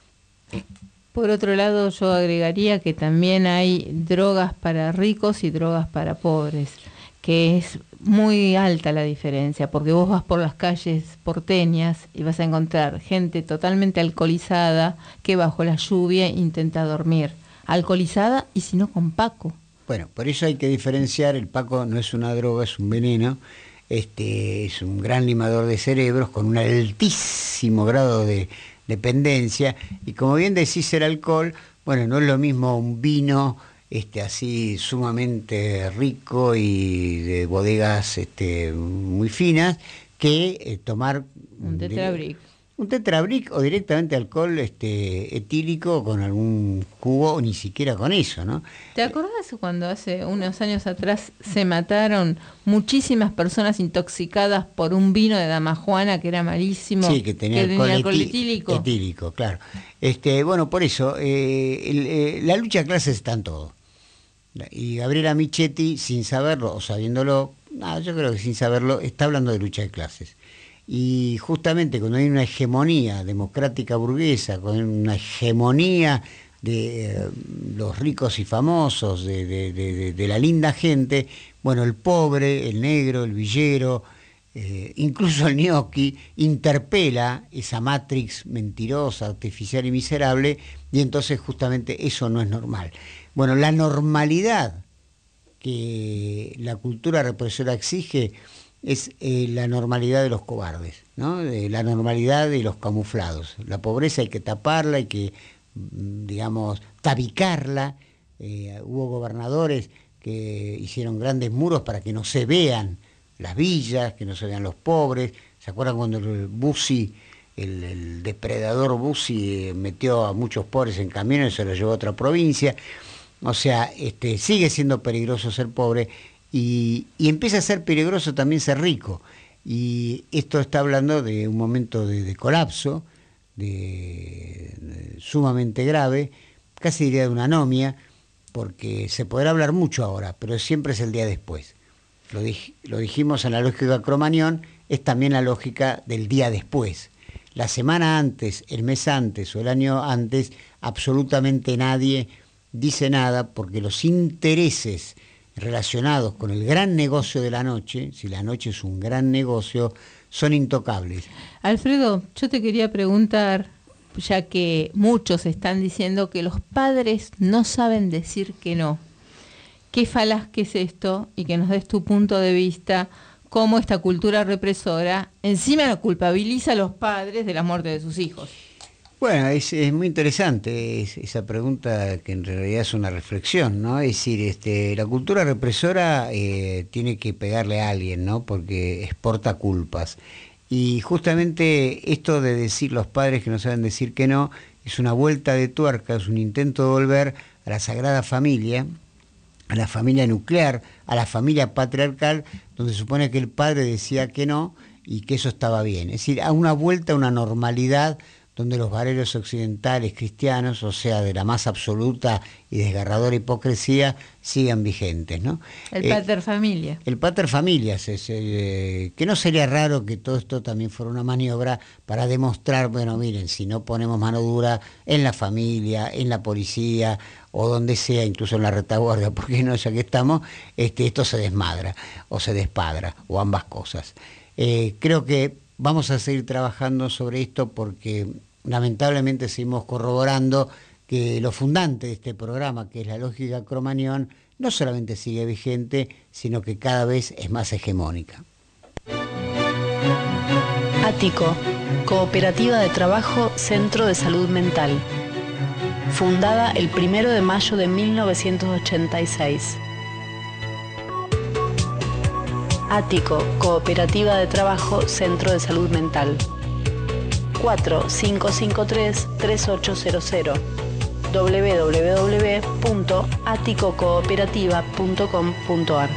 Por otro lado, yo agregaría que también hay drogas para ricos y drogas para pobres, que es muy alta la diferencia, porque vos vas por las calles porteñas y vas a encontrar gente totalmente alcoholizada que bajo la lluvia intenta dormir. Alcoholizada y si no con Paco. Bueno, por eso hay que diferenciar, el Paco no es una droga, es un veneno, este, es un gran limador de cerebros con un altísimo grado de dependencia, y como bien decís el alcohol, bueno, no es lo mismo un vino este, así sumamente rico y de bodegas este, muy finas, que eh, tomar un tetrabric. Un tetrabric o directamente alcohol este, etílico con algún jugo, o ni siquiera con eso, ¿no? ¿Te acordás cuando hace unos años atrás se mataron muchísimas personas intoxicadas por un vino de Damajuana que era malísimo? Sí, que tenía, que alcohol, tenía alcohol etí- etílico. Etílico, claro. Este, bueno, por eso, eh, el, eh, la lucha de clases está en todo. Y Gabriela Michetti, sin saberlo o sabiéndolo, no, yo creo que sin saberlo, está hablando de lucha de clases. Y justamente cuando hay una hegemonía democrática burguesa, con una hegemonía de eh, los ricos y famosos, de, de, de, de la linda gente, bueno, el pobre, el negro, el villero, eh, incluso el ñoqui, interpela esa matrix mentirosa, artificial y miserable, y entonces justamente eso no es normal. Bueno, la normalidad que la cultura represora exige es eh, la normalidad de los cobardes, ¿no? De la normalidad de los camuflados. La pobreza hay que taparla, hay que, digamos, tabicarla. Eh, hubo gobernadores que hicieron grandes muros para que no se vean las villas, que no se vean los pobres. ¿Se acuerdan cuando el Bussi, el, el depredador Bussi, eh, metió a muchos pobres en camiones y se los llevó a otra provincia? O sea, este, sigue siendo peligroso ser pobre. Y, y empieza a ser peligroso también ser rico. Y esto está hablando de un momento de, de colapso, de, de sumamente grave, casi diría de una anomia, porque se podrá hablar mucho ahora, pero siempre es el día después. Lo, dij, lo dijimos en la lógica Cromañón, es también la lógica del día después. La semana antes, el mes antes o el año antes, absolutamente nadie dice nada, porque los intereses relacionados con el gran negocio de la noche, si la noche es un gran negocio, son intocables. Alfredo, yo te quería preguntar, ya que muchos están diciendo que los padres no saben decir que no. ¿Qué falaz que es esto? Y que nos des tu punto de vista, cómo esta cultura represora encima culpabiliza a los padres de la muerte de sus hijos. Bueno, es, es muy interesante es, esa pregunta, que en realidad es una reflexión, ¿no? Es decir, este, la cultura represora eh, tiene que pegarle a alguien, ¿no? Porque exporta culpas. Y justamente esto de decir los padres que no saben decir que no, es una vuelta de tuerca, es un intento de volver a la Sagrada Familia, a la familia nuclear, a la familia patriarcal, donde se supone que el padre decía que no y que eso estaba bien. Es decir, a una vuelta a una normalidad donde los valores occidentales cristianos, o sea, de la más absoluta y desgarradora hipocresía, sigan vigentes, ¿no? El eh, pater familia. El pater familias, es, eh, que no sería raro que todo esto también fuera una maniobra para demostrar, bueno, miren, si no ponemos mano dura en la familia, en la policía, o donde sea, incluso en la retaguardia, porque no, ya que estamos, este, esto se desmadra, o se despadra, o ambas cosas. Eh, creo que vamos a seguir trabajando sobre esto porque lamentablemente seguimos corroborando que lo fundante de este programa, que es la lógica Cromañón, no solamente sigue vigente, sino que cada vez es más hegemónica. Ático, Cooperativa de Trabajo Centro de Salud Mental. Fundada el primero de mayo de mil novecientos ochenta y seis. Ático, Cooperativa de Trabajo Centro de Salud Mental. cuatro cinco cinco tres tres ocho cero cero. doble u doble u doble u punto ático cooperativa punto com punto a r.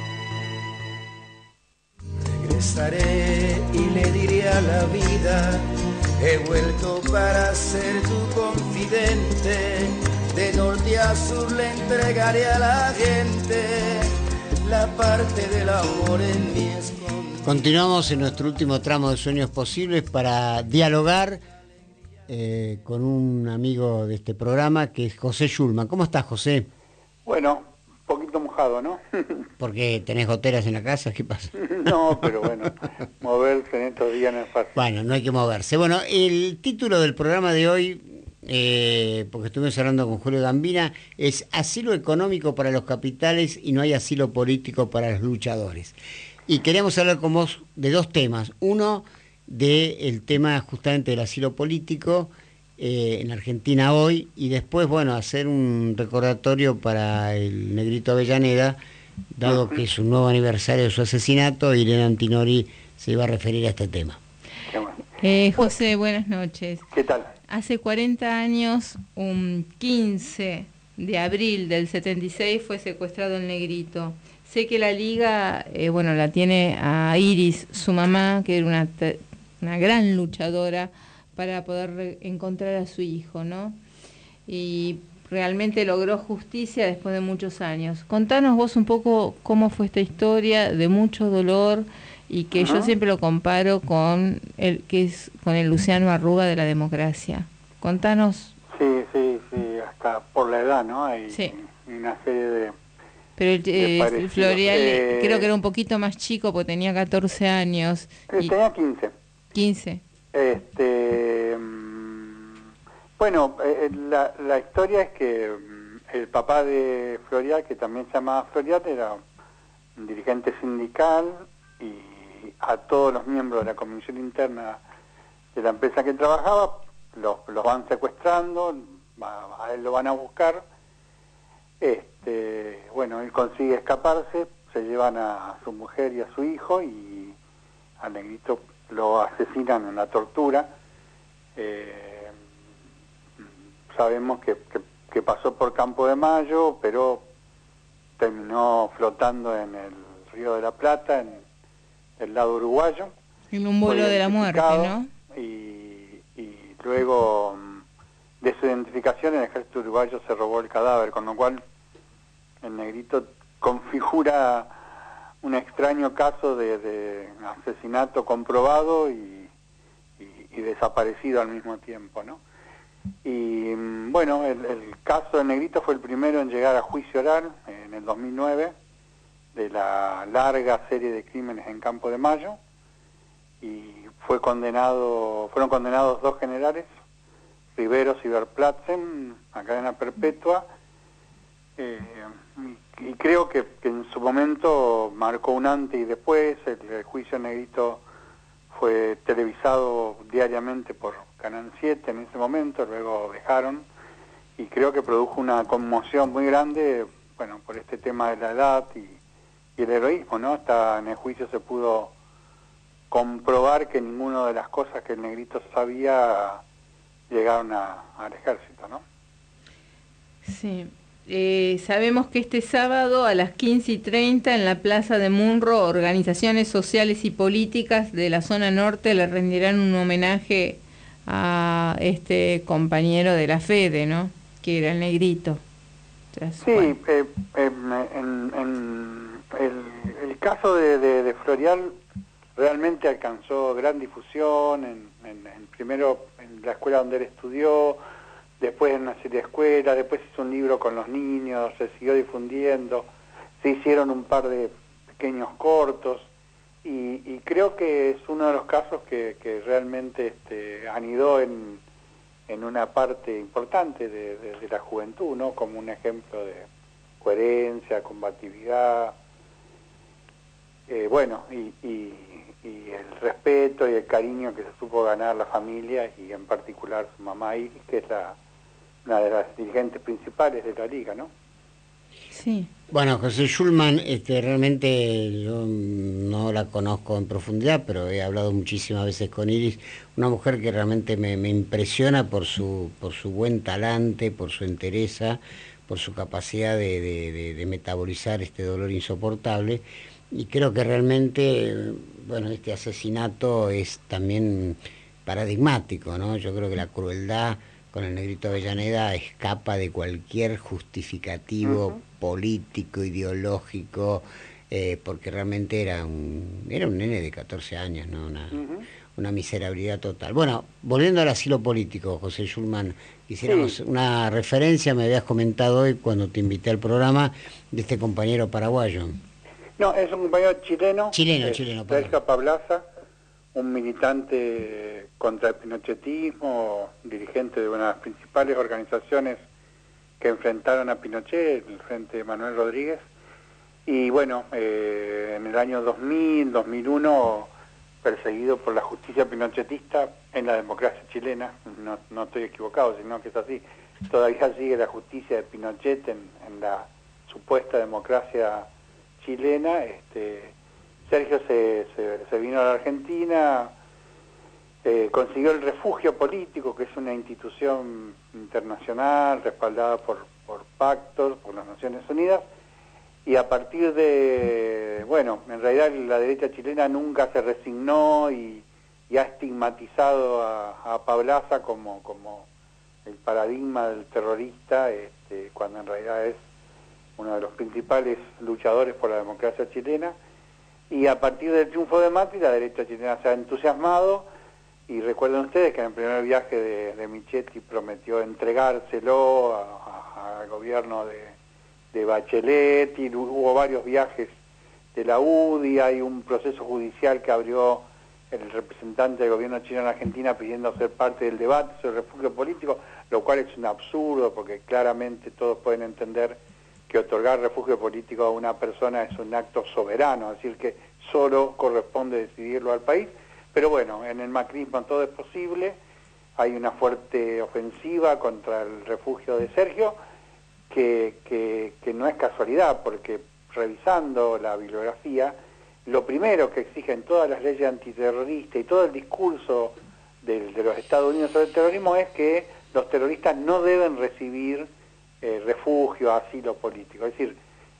Regresaré y le diré a la vida, he vuelto para ser tu confidente, de norte a sur le entregaré a la gente la parte del amor en mi escondite. Continuamos en nuestro último tramo de Sueños Posibles para dialogar eh, con un amigo de este programa que es José Schulman. ¿Cómo estás, José? Bueno, un poquito mojado, ¿no? ¿Porque tenés goteras en la casa? ¿Qué pasa? No, pero bueno, moverse en estos días no es fácil. Bueno, no hay que moverse. Bueno, el título del programa de hoy, eh, porque estuvimos hablando con Julio Gambina, es Asilo económico para los capitales y no hay asilo político para los luchadores. Y queríamos hablar con vos de dos temas. Uno, del tema justamente del asilo político eh, en Argentina hoy, y después, bueno, hacer un recordatorio para el Negrito Avellaneda, dado que es un nuevo aniversario de su asesinato. Irene Antinori se iba a referir a este tema. Qué bueno. Eh, José, buenas noches. ¿Qué tal? Hace cuarenta años, un quince de abril del setenta y seis, fue secuestrado el Negrito. Sé que la Liga, eh, bueno, la tiene a Iris, su mamá, que era una, una gran luchadora para poder re- encontrar a su hijo, ¿no? Y realmente logró justicia después de muchos años. Contanos vos un poco cómo fue esta historia de mucho dolor y que uh-huh. yo siempre lo comparo con el que es con el Luciano Arruga de la democracia. Contanos. Sí, sí, sí, hasta por la edad, ¿no? Hay sí. una serie de... Pero el, eh, el Florial eh, creo que era un poquito más chico porque tenía catorce años. Y tenía quince. quince. Este, bueno, eh, la, la historia es que el papá de Florial, que también se llamaba Florial, era un dirigente sindical y a todos los miembros de la comisión interna de la empresa que trabajaba los, los van secuestrando, a, a él lo van a buscar. Este, bueno, él consigue escaparse, se llevan a su mujer y a su hijo y al Negrito lo asesinan en la tortura. Eh, sabemos que, que, que pasó por Campo de Mayo, pero terminó flotando en el Río de la Plata, en, el lado uruguayo. En un vuelo de la muerte, ¿no? Y, y luego de su identificación el ejército uruguayo se robó el cadáver, con lo cual el negrito configura un extraño caso de, de asesinato comprobado y, y, y desaparecido al mismo tiempo, ¿no? Y bueno, el, el caso del negrito fue el primero en llegar a juicio oral en el dos mil nueve de la larga serie de crímenes en Campo de Mayo, y fue condenado, fueron condenados dos generales, Riveros y Verplatzen, a cadena perpetua, eh, y, y creo que, que en su momento marcó un antes y después. El, el juicio negrito fue televisado diariamente por Canal siete en ese momento, luego dejaron, y creo que produjo una conmoción muy grande, bueno, por este tema de la edad y, y el heroísmo, ¿no? Hasta en el juicio se pudo comprobar que ninguna de las cosas que el negrito sabía llegaron a, al ejército, ¿no? Sí. Eh, sabemos que este sábado a las quince y treinta en la Plaza de Munro, organizaciones sociales y políticas de la zona norte le rendirán un homenaje a este compañero de la Fede, ¿no? Que era el negrito. Entonces, sí, bueno. eh, eh, en, en el, el caso de, de, de Florial realmente alcanzó gran difusión, en, en, en primero en la escuela donde él estudió, después en una serie de escuelas, después hizo un libro con los niños, se siguió difundiendo, se hicieron un par de pequeños cortos, y, y creo que es uno de los casos que, que realmente este, anidó en, en una parte importante de, de, de la juventud, ¿no? Como un ejemplo de coherencia, combatividad, eh, bueno, y, y, y el respeto y el cariño que se supo ganar la familia, y en particular su mamá Iris, que es la, una de las dirigentes principales de la liga, ¿no? Sí. Bueno, José Schulman, este, realmente yo no la conozco en profundidad, pero he hablado muchísimas veces con Iris, una mujer que realmente me, me impresiona por su, por su buen talante, por su entereza, por su capacidad de, de, de, de metabolizar este dolor insoportable, y creo que realmente, bueno, este asesinato es también paradigmático, ¿no? Yo creo que la crueldad con el negrito Avellaneda escapa de cualquier justificativo uh-huh. político, ideológico, eh, porque realmente era un era un nene de catorce años, ¿no? Una, uh-huh. una miserabilidad total. Bueno, volviendo al asilo político, José Schulman, quisiéramos sí. una referencia, me habías comentado hoy cuando te invité al programa, de este compañero paraguayo. No, es un compañero chileno. Chileno, eh, chileno. Sergio Pablaza, un militante contra el pinochetismo, dirigente de una de las principales organizaciones que enfrentaron a Pinochet, el Frente de Manuel Rodríguez. Y bueno, eh, en el año dos mil, dos mil uno, perseguido por la justicia pinochetista en la democracia chilena, no, no estoy equivocado, sino que es así, todavía sigue la justicia de Pinochet en, en la supuesta democracia chilena. este, Sergio se, se, se vino a la Argentina, eh, consiguió el refugio político, que es una institución internacional respaldada por, por pactos, por las Naciones Unidas, y a partir de, bueno, en realidad la derecha chilena nunca se resignó y, y ha estigmatizado a, a Pablaza como, como el paradigma del terrorista, este, cuando en realidad es uno de los principales luchadores por la democracia chilena. Y a partir del triunfo de Macri, la derecha chilena se ha entusiasmado, y recuerden ustedes que en el primer viaje de, de Michetti prometió entregárselo al gobierno de, de Bachelet, y hubo varios viajes de la U D I, hay un proceso judicial que abrió el representante del gobierno chino en Argentina pidiendo ser parte del debate sobre el refugio político, lo cual es un absurdo, porque claramente todos pueden entender que otorgar refugio político a una persona es un acto soberano, es decir, que solo corresponde decidirlo al país. Pero bueno, en el macrismo todo es posible, hay una fuerte ofensiva contra el refugio de Sergio, que, que, que no es casualidad, porque revisando la bibliografía, lo primero que exigen todas las leyes antiterroristas y todo el discurso de, de los Estados Unidos sobre el terrorismo es que los terroristas no deben recibir Eh, refugio, asilo político. Es decir,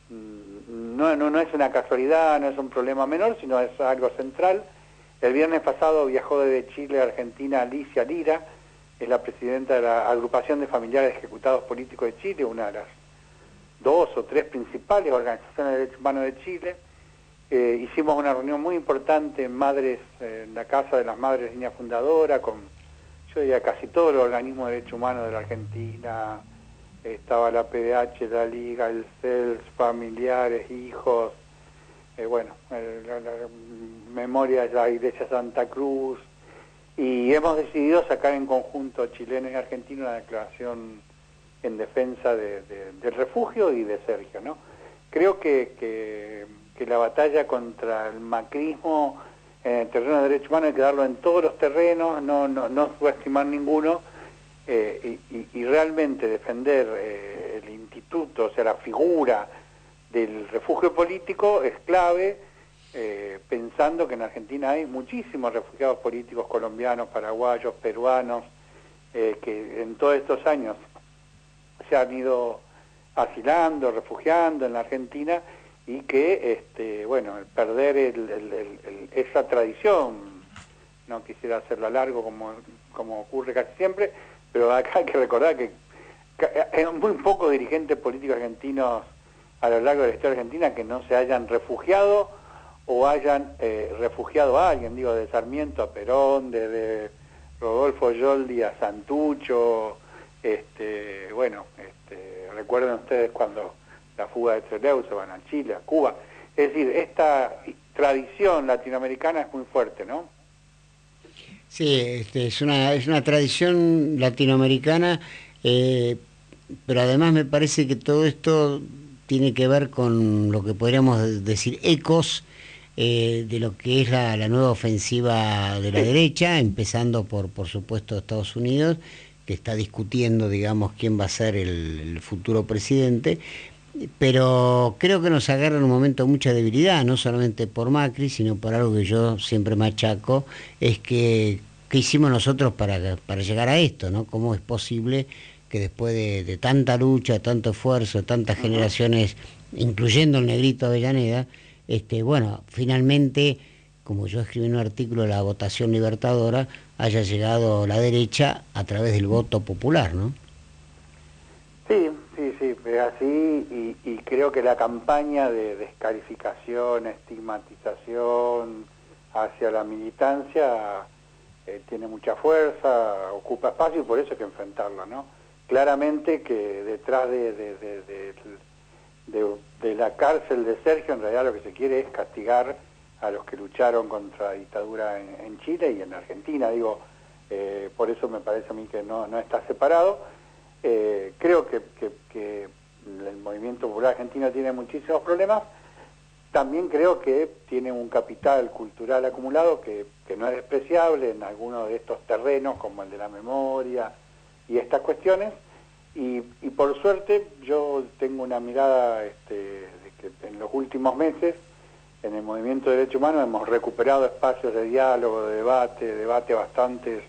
no, no, no es una casualidad, no es un problema menor, sino es algo central. El viernes pasado viajó desde Chile a Argentina Alicia Lira, es la presidenta de la Agrupación de Familiares Ejecutados Políticos de Chile, una de las dos o tres principales organizaciones de derechos humanos de Chile. Eh, hicimos una reunión muy importante en Madres, eh, en la Casa de las Madres Línea Fundadora, con, yo diría, casi todos los organismos de derechos humanos de la Argentina. Estaba la P D H, la Liga, el C E L S, familiares, hijos, eh, bueno, eh, la, la memoria de la Iglesia Santa Cruz, y hemos decidido sacar en conjunto chilenos y argentinos una declaración en defensa de, de, del refugio y de Sergio, ¿no? Creo que, que, que la batalla contra el macrismo en el terreno de derechos humanos hay que darlo en todos los terrenos, no, no, no subestimar ninguno, eh, y, y, y realmente defender eh, el instituto, o sea, la figura del refugio político es clave, eh, pensando que en Argentina hay muchísimos refugiados políticos colombianos, paraguayos, peruanos, eh, que en todos estos años se han ido asilando, refugiando en la Argentina, y que, este, bueno, el perder el, el, el, el, esa tradición, no quisiera hacerla largo como, como ocurre casi siempre, pero acá hay que recordar que hay muy pocos dirigentes políticos argentinos a lo largo de la historia argentina que no se hayan refugiado o hayan eh, refugiado a alguien, digo, de Sarmiento a Perón, desde Rodolfo Yoldi a Santucho, este, bueno, este, recuerden ustedes cuando la fuga de Trelew se van a Chile, a Cuba. Es decir, esta tradición latinoamericana es muy fuerte, ¿no? Sí, este, es una, es una tradición latinoamericana, eh, pero además me parece que todo esto tiene que ver con lo que podríamos decir ecos eh, de lo que es la, la nueva ofensiva de la derecha, empezando por, por supuesto, Estados Unidos, que está discutiendo, digamos, quién va a ser el, el futuro presidente, pero creo que nos agarra en un momento de mucha debilidad, no solamente por Macri, sino por algo que yo siempre machaco, es que ¿qué hicimos nosotros para, para llegar a esto, ¿no? ¿Cómo es posible que después de, de tanta lucha, de tanto esfuerzo, de tantas uh-huh. generaciones, incluyendo el negrito Avellaneda, este, bueno, finalmente, como yo escribí en un artículo de la votación libertadora, haya llegado la derecha a través del voto popular, ¿no? Sí, sí, sí, es así, y, y creo que la campaña de descalificación, estigmatización hacia la militancia eh, tiene mucha fuerza, ocupa espacio, y por eso hay que enfrentarla, ¿no? Claramente que detrás de, de, de, de, de, de la cárcel de Sergio, en realidad lo que se quiere es castigar a los que lucharon contra la dictadura en, en Chile y en Argentina, digo, eh, por eso me parece a mí que no, no está separado. Eh, creo que, que, que el movimiento popular argentino tiene muchísimos problemas, también creo que tiene un capital cultural acumulado que, que no es despreciable en algunos de estos terrenos, como el de la memoria y estas cuestiones, y, y por suerte yo tengo una mirada este, de que en los últimos meses en el movimiento de derechos humanos hemos recuperado espacios de diálogo, de debate, debate bastantes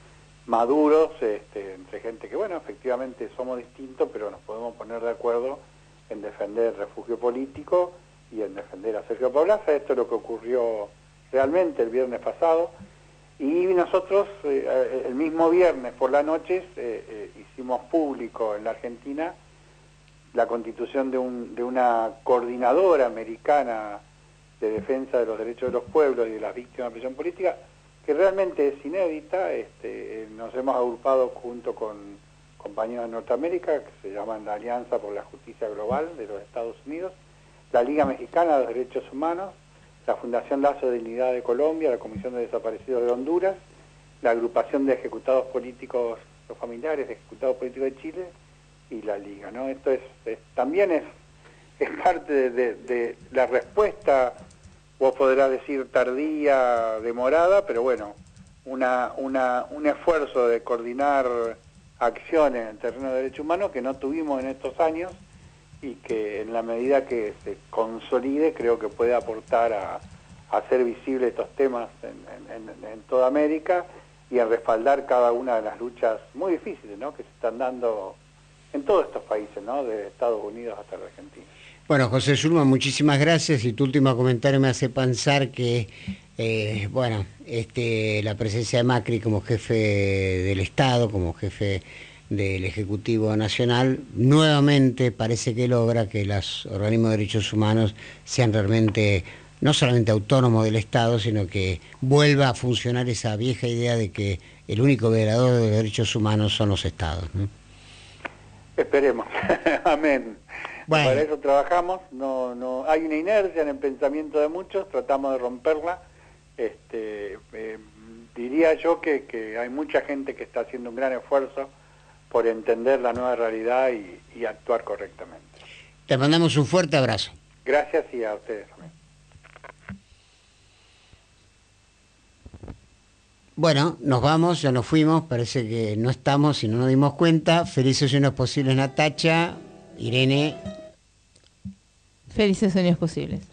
maduros, este, entre gente que, bueno, efectivamente somos distintos, pero nos podemos poner de acuerdo en defender el refugio político y en defender a Sergio Paulaza. Esto es lo que ocurrió realmente el viernes pasado, y nosotros eh, el mismo viernes por la noche eh, eh, hicimos público en la Argentina la constitución de, un, de una coordinadora americana de defensa de los derechos de los pueblos y de las víctimas de prisión política, que realmente es inédita. Este, nos hemos agrupado junto con compañeros de Norteamérica, que se llaman la Alianza por la Justicia Global de los Estados Unidos, la Liga Mexicana de los Derechos Humanos, la Fundación Lazo de Dignidad de Colombia, la Comisión de Desaparecidos de Honduras, la Agrupación de Ejecutados Políticos, los familiares de Ejecutados Políticos de Chile, y la Liga, ¿no? Esto es, es también es, es parte de, de, de la respuesta, vos podrás decir tardía, demorada, pero bueno, una, una, un esfuerzo de coordinar acciones en el terreno de derechos humanos que no tuvimos en estos años, y que en la medida que se consolide creo que puede aportar a, a hacer visibles estos temas en, en, en, en toda América, y a respaldar cada una de las luchas muy difíciles, ¿no?, que se están dando en todos estos países, ¿no?, de Estados Unidos hasta la Argentina. Bueno, José Schulman, muchísimas gracias, y tu último comentario me hace pensar que, eh, bueno, este, la presencia de Macri como jefe del Estado, como jefe del Ejecutivo Nacional, nuevamente parece que logra que los organismos de derechos humanos sean realmente no solamente autónomos del Estado, sino que vuelva a funcionar esa vieja idea de que el único veedor de los derechos humanos son los Estados, ¿no? Esperemos. Amén. Bueno. Para eso trabajamos. No, no, hay una inercia en el pensamiento de muchos, tratamos de romperla. Este, eh, diría yo que, que hay mucha gente que está haciendo un gran esfuerzo por entender la nueva realidad y, y actuar correctamente. Te mandamos un fuerte abrazo. Gracias, y a ustedes también. Bueno, nos vamos, ya nos fuimos, parece que no estamos y no nos dimos cuenta. Felices sueños posibles, Natacha, Irene. Felices sueños posibles.